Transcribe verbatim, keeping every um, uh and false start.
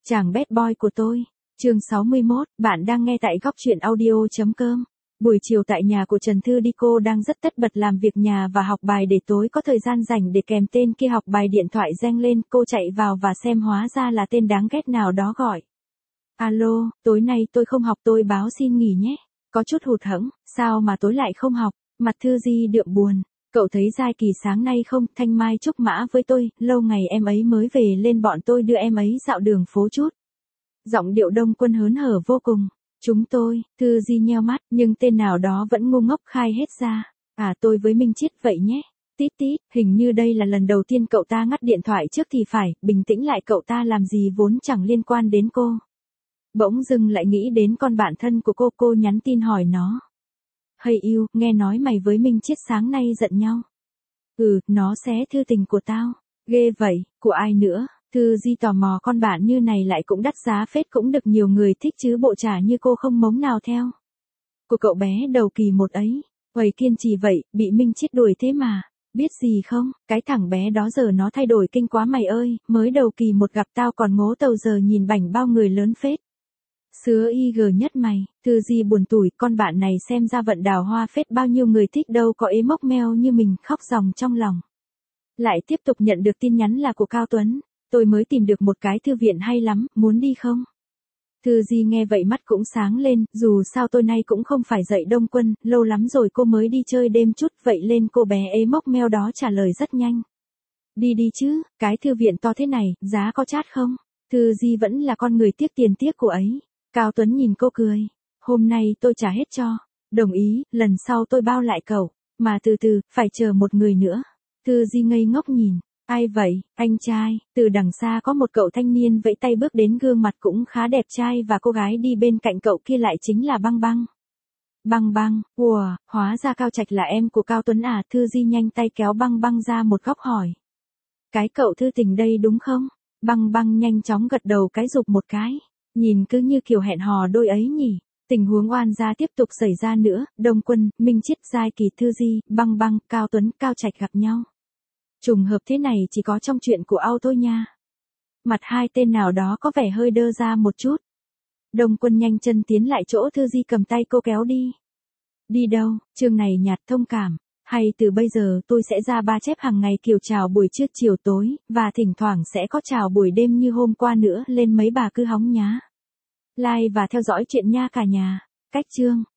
Chàng bad boy của tôi. Chương sáu mươi mốt, bạn đang nghe tại góc truyện audio chấm com. Buổi chiều tại nhà của Trần Thư đi, cô đang rất tất bật làm việc nhà và học bài để tối có thời gian rảnh để kèm tên kia học bài. Điện thoại reng lên, cô chạy vào và xem, hóa ra là tên đáng ghét nào đó gọi. Alo, tối nay tôi không học, tôi báo xin nghỉ nhé. Có chút hụt hẫng, sao mà tối lại không học? Mặt Thư Di đượm buồn. Cậu thấy Giai Kỳ sáng nay không? Thanh Mai trúc mã với tôi, lâu ngày em ấy mới về, lên bọn tôi đưa em ấy dạo đường phố chút. Giọng điệu Đông Quân hớn hở vô cùng. Chúng tôi, Thư Di nheo mắt, nhưng tên nào đó vẫn ngu ngốc khai hết ra. À, tôi với Minh Chiết vậy nhé. Tít tít, hình như đây là lần đầu tiên cậu ta ngắt điện thoại trước thì phải. Bình tĩnh lại, cậu ta làm gì vốn chẳng liên quan đến cô. Bỗng dưng lại nghĩ đến con bạn thân của cô, cô nhắn tin hỏi nó. Hey yêu, nghe nói mày với Minh Chiết sáng nay giận nhau. Ừ, nó xé thư tình của tao. Ghê vậy, của ai nữa? Thư Di tò mò, con bạn như này lại cũng đắt giá phết, cũng được nhiều người thích chứ bộ trả như cô không mống nào theo. Của cậu bé đầu kỳ một ấy. Uầy, kiên trì vậy, bị Minh Chiết đuổi thế mà. Biết gì không, cái thằng bé đó giờ nó thay đổi kinh quá mày ơi, mới đầu kỳ một gặp tao còn ngố tàu, giờ nhìn bảnh bao người lớn phết. Sứa y gờ nhất mày. Thư Di buồn tủi, con bạn này xem ra vận đào hoa phết, bao nhiêu người thích đâu có ế mốc meo như mình, khóc ròng trong lòng. Lại tiếp tục nhận được tin nhắn là của Cao Tuấn. Tôi mới tìm được một cái thư viện hay lắm, muốn đi không? Thư Di nghe vậy mắt cũng sáng lên, dù sao tôi nay cũng không phải dạy Đông Quân, lâu lắm rồi cô mới đi chơi đêm chút, vậy lên cô bé ế mốc meo đó trả lời rất nhanh. Đi đi chứ, cái thư viện to thế này, giá có chát không? Thư Di vẫn là con người tiếc tiền tiếc của ấy. Cao Tuấn nhìn cô cười. Hôm nay tôi trả hết cho. Đồng ý, lần sau tôi bao lại cậu. Mà từ từ, phải chờ một người nữa. Thư Di ngây ngốc nhìn. Ai vậy, anh trai? Từ đằng xa có một cậu thanh niên vẫy tay bước đến, gương mặt cũng khá đẹp trai, và cô gái đi bên cạnh cậu kia lại chính là Băng Băng. Băng Băng, ùa, hóa ra Cao Trạch là em của Cao Tuấn à? Thư Di nhanh tay kéo Băng Băng ra một góc hỏi. Cái cậu thư tình đây đúng không? Băng Băng nhanh chóng gật đầu cái rụp một cái. Nhìn cứ như kiểu hẹn hò đôi ấy nhỉ. Tình huống oan gia tiếp tục xảy ra nữa, Đông Quân, Minh Chiết, Giai Kỳ, Thư Di, Băng Băng, Cao Tuấn, Cao Trạch gặp nhau. Trùng hợp thế này chỉ có trong chuyện của Âu thôi nha. Mặt hai tên nào đó có vẻ hơi đơ ra một chút. Đông Quân nhanh chân tiến lại chỗ Thư Di, cầm tay cô kéo đi. Đi đâu? Chương này nhạt thông cảm. Hay từ bây giờ tôi sẽ ra ba chép hàng ngày, kiểu chào buổi trưa chiều tối, và thỉnh thoảng sẽ có chào buổi đêm như hôm qua nữa, lên mấy bà cứ hóng nhá. Like và theo dõi chuyện nha cả nhà. Cách chương.